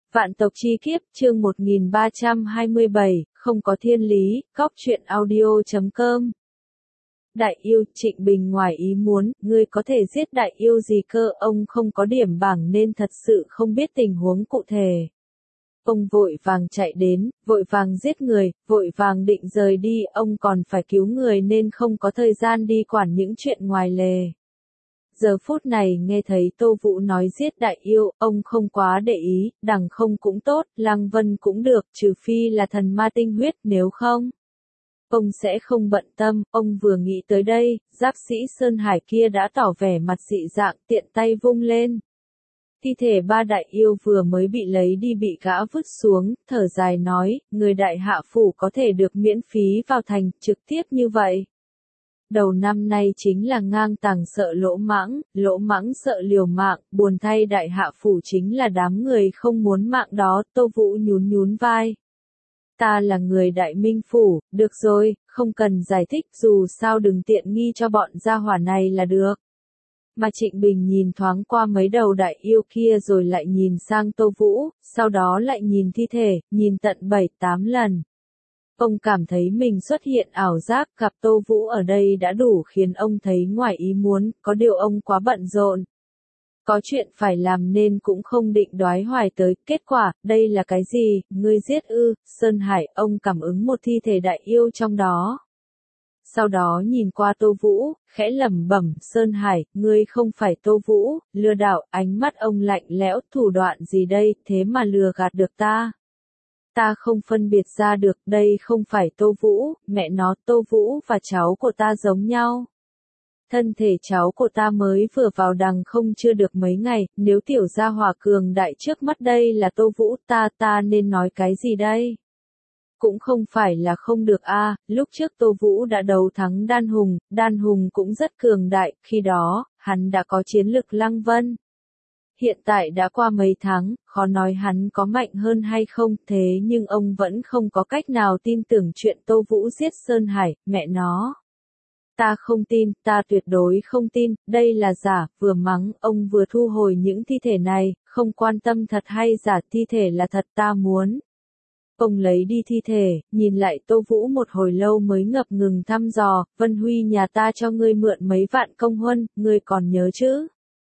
Vạn tộc chi kiếp, chương 1327, không có thiên lý, góc truyện audio.com. Đại yêu, Trịnh Bình ngoài ý muốn, ngươi có thể giết đại yêu gì cơ, ông không có điểm bảng nên thật sự không biết tình huống cụ thể. Ông vội vàng chạy đến, vội vàng giết người, vội vàng định rời đi, ông còn phải cứu người nên không có thời gian đi quản những chuyện ngoài lề. Giờ phút này nghe thấy Tô Vũ nói giết đại yêu, ông không quá để ý, đằng không cũng tốt, Lăng Vân cũng được, trừ phi là thần ma tinh huyết, nếu không, ông sẽ không bận tâm. Ông vừa nghĩ tới đây, giáp sĩ Sơn Hải kia đã tỏ vẻ mặt dị dạng, tiện tay vung lên. Thi thể ba đại yêu vừa mới bị lấy đi bị gã vứt xuống, thở dài nói, người đại hạ phủ có thể được miễn phí vào thành, trực tiếp như vậy. Đầu năm nay chính là ngang tàng sợ lỗ mãng sợ liều mạng, buồn thay đại hạ phủ chính là đám người không muốn mạng đó. Tô Vũ nhún vai. Ta là người đại minh phủ, được rồi, không cần giải thích, dù sao đừng tiện nghi cho bọn gia hỏa này là được. Mà Trịnh Bình nhìn thoáng qua mấy đầu đại yêu kia rồi lại nhìn sang Tô Vũ, sau đó lại nhìn thi thể, nhìn tận 7-8 lần. Ông cảm thấy mình xuất hiện ảo giác, gặp Tô Vũ ở đây đã đủ khiến ông thấy ngoài ý muốn, có điều ông quá bận rộn. Có chuyện phải làm nên cũng không định đoái hoài tới, kết quả, đây là cái gì, ngươi giết ư, Sơn Hải, ông cảm ứng một thi thể đại yêu trong đó. Sau đó nhìn qua Tô Vũ, khẽ lẩm bẩm, Sơn Hải, ngươi không phải Tô Vũ, lừa đảo, ánh mắt ông lạnh lẽo, thủ đoạn gì đây, thế mà lừa gạt được ta. Ta không phân biệt ra được, đây không phải Tô Vũ, mẹ nó, Tô Vũ và cháu của ta giống nhau. Thân thể cháu của ta mới vừa vào đằng không chưa được mấy ngày, nếu tiểu gia hỏa cường đại trước mắt đây là Tô Vũ, ta nên nói cái gì đây? Cũng không phải là không được a, lúc trước Tô Vũ đã đấu thắng Đan Hùng cũng rất cường đại, khi đó, hắn đã có chiến lực Lăng Vân. Hiện tại đã qua mấy tháng, khó nói hắn có mạnh hơn hay không, thế nhưng ông vẫn không có cách nào tin tưởng chuyện Tô Vũ giết Sơn Hải, mẹ nó. Ta không tin, ta tuyệt đối không tin, đây là giả, vừa mắng, ông vừa thu hồi những thi thể này, không quan tâm thật hay giả, thi thể là thật ta muốn. Ông lấy đi thi thể, nhìn lại Tô Vũ một hồi lâu mới ngập ngừng thăm dò, Vân Huy nhà ta cho ngươi mượn mấy vạn công huân, ngươi còn nhớ chứ?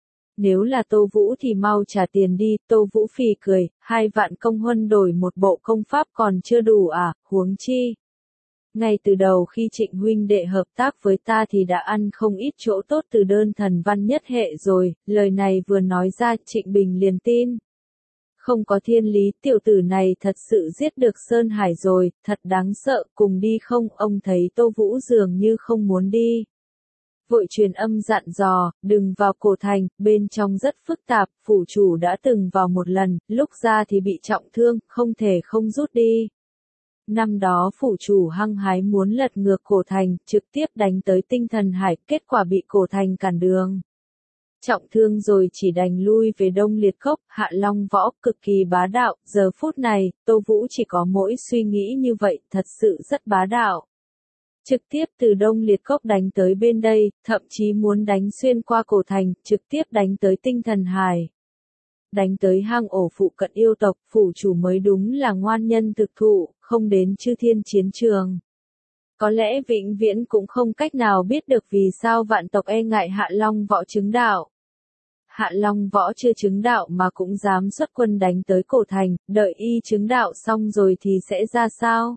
Nếu là Tô Vũ thì mau trả tiền đi, Tô Vũ phì cười, 2 vạn công huân đổi một bộ công pháp còn chưa đủ à, huống chi. Ngay từ đầu khi Trịnh huynh đệ hợp tác với ta thì đã ăn không ít chỗ tốt từ đơn thần văn nhất hệ rồi, lời này vừa nói ra Trịnh Bình liền tin. Không có thiên lý, tiểu tử này thật sự giết được Sơn Hải rồi, thật đáng sợ, cùng đi không, ông thấy Tô Vũ dường như không muốn đi. Vội truyền âm dặn dò, đừng vào cổ thành, bên trong rất phức tạp, phủ chủ đã từng vào một lần, lúc ra thì bị trọng thương, không thể không rút đi. Năm đó phủ chủ hăng hái muốn lật ngược cổ thành, trực tiếp đánh tới tinh thần hải, kết quả bị cổ thành cản đường. Trọng thương rồi chỉ đành lui về Đông Liệt Cốc, Hạ Long Võ, cực kỳ bá đạo, giờ phút này, Tô Vũ chỉ có mỗi suy nghĩ như vậy, thật sự rất bá đạo. Trực tiếp từ Đông Liệt Cốc đánh tới bên đây, thậm chí muốn đánh xuyên qua cổ thành, trực tiếp đánh tới tinh thần hải. Đánh tới hang ổ phụ cận yêu tộc, phủ chủ mới đúng là ngoan nhân thực thụ, không đến chư thiên chiến trường. Có lẽ vĩnh viễn cũng không cách nào biết được vì sao vạn tộc e ngại Hạ Long Võ chứng đạo. Hạ Long Võ chưa chứng đạo mà cũng dám xuất quân đánh tới cổ thành, đợi y chứng đạo xong rồi thì sẽ ra sao?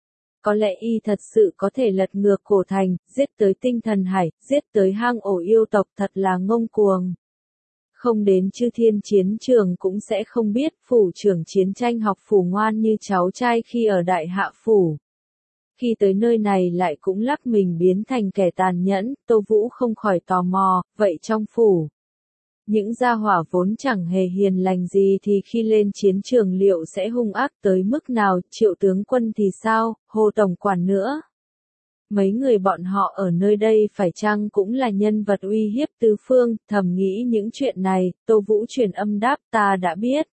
Có lẽ y thật sự có thể lật ngược cổ thành, giết tới tinh thần hải, giết tới hang ổ yêu tộc, thật là ngông cuồng. Không đến chư thiên chiến trường cũng sẽ không biết, phủ trưởng chiến tranh học phủ ngoan như cháu trai khi ở đại hạ phủ. Khi tới nơi này lại cũng lắc mình biến thành kẻ tàn nhẫn, Tô Vũ không khỏi tò mò, vậy trong phủ. Những gia hỏa vốn chẳng hề hiền lành gì thì khi lên chiến trường liệu sẽ hung ác tới mức nào, Triệu tướng quân thì sao, Hồ tổng quản nữa. Mấy người bọn họ ở nơi đây phải chăng cũng là nhân vật uy hiếp tứ phương, thầm nghĩ những chuyện này, Tô Vũ truyền âm đáp ta đã biết.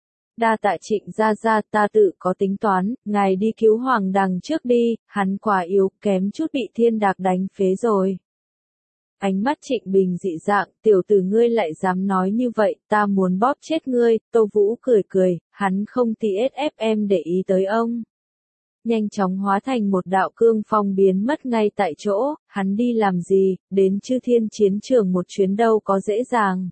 Đa tạ Trịnh gia gia, ta tự có tính toán, ngài đi cứu Hoàng Đằng trước đi, hắn quá yếu, kém chút bị Thiên Đạc đánh phế rồi. ánh mắt Trịnh Bình dị dạng, tiểu tử ngươi lại dám nói như vậy, ta muốn bóp chết ngươi, Tô Vũ cười cười, hắn không thì SFM để ý tới ông. Nhanh chóng hóa thành một đạo cương phong biến mất ngay tại chỗ, hắn đi làm gì, đến Chư Thiên chiến trường một chuyến đâu có dễ dàng.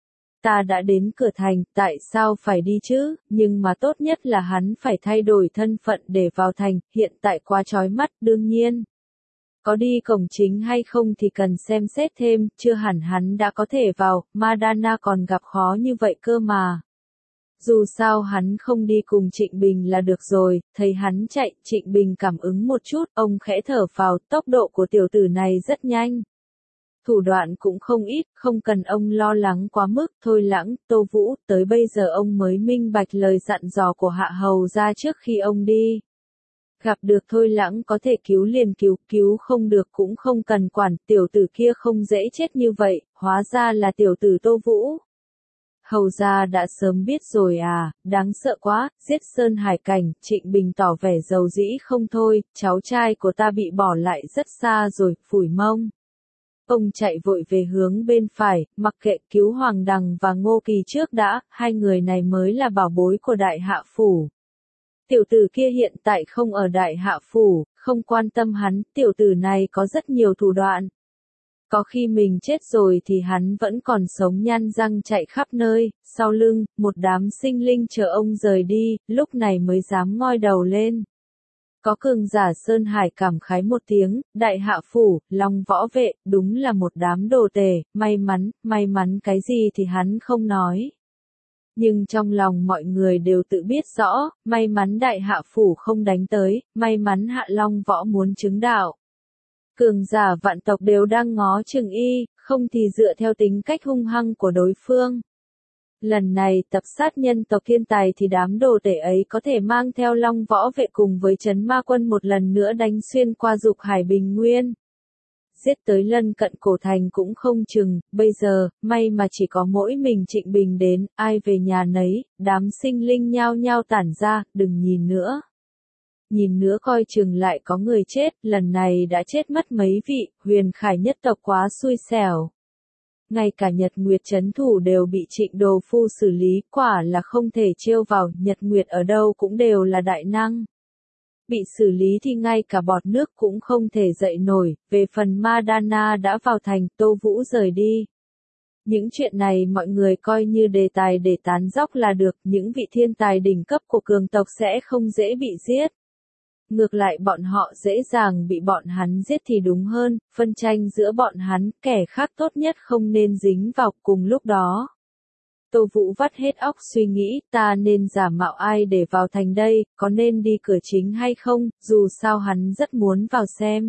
Ta đã đến cửa thành, tại sao phải đi chứ, nhưng mà tốt nhất là hắn phải thay đổi thân phận để vào thành, hiện tại quá chói mắt, đương nhiên. Có đi cổng chính hay không thì cần xem xét thêm, chưa hẳn hắn đã có thể vào, Madana còn gặp khó như vậy cơ mà. Dù sao hắn không đi cùng Trịnh Bình là được rồi, thấy hắn chạy, Trịnh Bình cảm ứng một chút, ông khẽ thở phào, tốc độ của tiểu tử này rất nhanh. Thủ đoạn cũng không ít, không cần ông lo lắng quá mức, thôi Lãng, Tô Vũ, tới bây giờ ông mới minh bạch lời dặn dò của Hạ Hầu ra trước khi ông đi. Gặp được Thôi Lãng có thể cứu liền cứu, cứu không được cũng không cần quản, tiểu tử kia không dễ chết như vậy, hóa ra là tiểu tử Tô Vũ. Hầu ra đã sớm biết rồi à, đáng sợ quá, giết Sơn Hải Cảnh, Trịnh Bình tỏ vẻ dầu dĩ không thôi, cháu trai của ta bị bỏ lại rất xa rồi, phủi mông. Ông chạy vội về hướng bên phải, mặc kệ cứu Hoàng Đằng và Ngô Kỳ trước đã, hai người này mới là bảo bối của Đại Hạ Phủ. Tiểu tử kia hiện tại không ở Đại Hạ Phủ, không quan tâm hắn, tiểu tử này có rất nhiều thủ đoạn. Có khi mình chết rồi thì hắn vẫn còn sống nhăn răng chạy khắp nơi, sau lưng, một đám sinh linh chờ ông rời đi, lúc này mới dám ngoi đầu lên. Có cường giả Sơn Hải cảm khái một tiếng, Đại Hạ Phủ, Long Võ Vệ, đúng là một đám đồ tể, may mắn cái gì thì hắn không nói. Nhưng trong lòng mọi người đều tự biết rõ, may mắn Đại Hạ Phủ không đánh tới, may mắn Hạ Long Võ muốn chứng đạo. Cường giả vạn tộc đều đang ngó chừng y, không thì dựa theo tính cách hung hăng của đối phương. Lần này tập sát nhân tộc thiên tài thì đám đồ tể ấy có thể mang theo Long Võ Vệ cùng với Trấn Ma Quân một lần nữa đánh xuyên qua Dục Hải Bình Nguyên. Giết tới lân cận cổ thành cũng không chừng, bây giờ, may mà chỉ có mỗi mình Trịnh Bình đến, ai về nhà nấy, đám sinh linh nhao nhao tản ra, đừng nhìn nữa. Nhìn nữa coi chừng lại có người chết, lần này đã chết mất mấy vị, Huyền Khải nhất tộc quá xui xẻo. Ngay cả Nhật Nguyệt trấn thủ đều bị Trịnh Đồ Phu xử lý, quả là không thể trêu vào, Nhật Nguyệt ở đâu cũng đều là đại năng. Bị xử lý thì ngay cả bọt nước cũng không thể dậy nổi, về phần Madana đã vào thành, Tô Vũ rời đi. Những chuyện này mọi người coi như đề tài để tán dóc là được, những vị thiên tài đỉnh cấp của cường tộc sẽ không dễ bị giết. Ngược lại bọn họ dễ dàng bị bọn hắn giết thì đúng hơn, phân tranh giữa bọn hắn, kẻ khác tốt nhất không nên dính vào cùng lúc đó. Tô Vũ vắt hết óc suy nghĩ, ta nên giả mạo ai để vào thành đây, có nên đi cửa chính hay không, dù sao hắn rất muốn vào xem.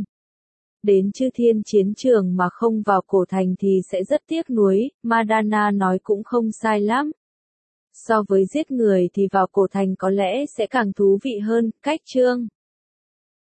Đến Chư Thiên chiến trường mà không vào cổ thành thì sẽ rất tiếc nuối, Madana nói cũng không sai lắm. So với giết người thì vào cổ thành có lẽ sẽ càng thú vị hơn, cách chương.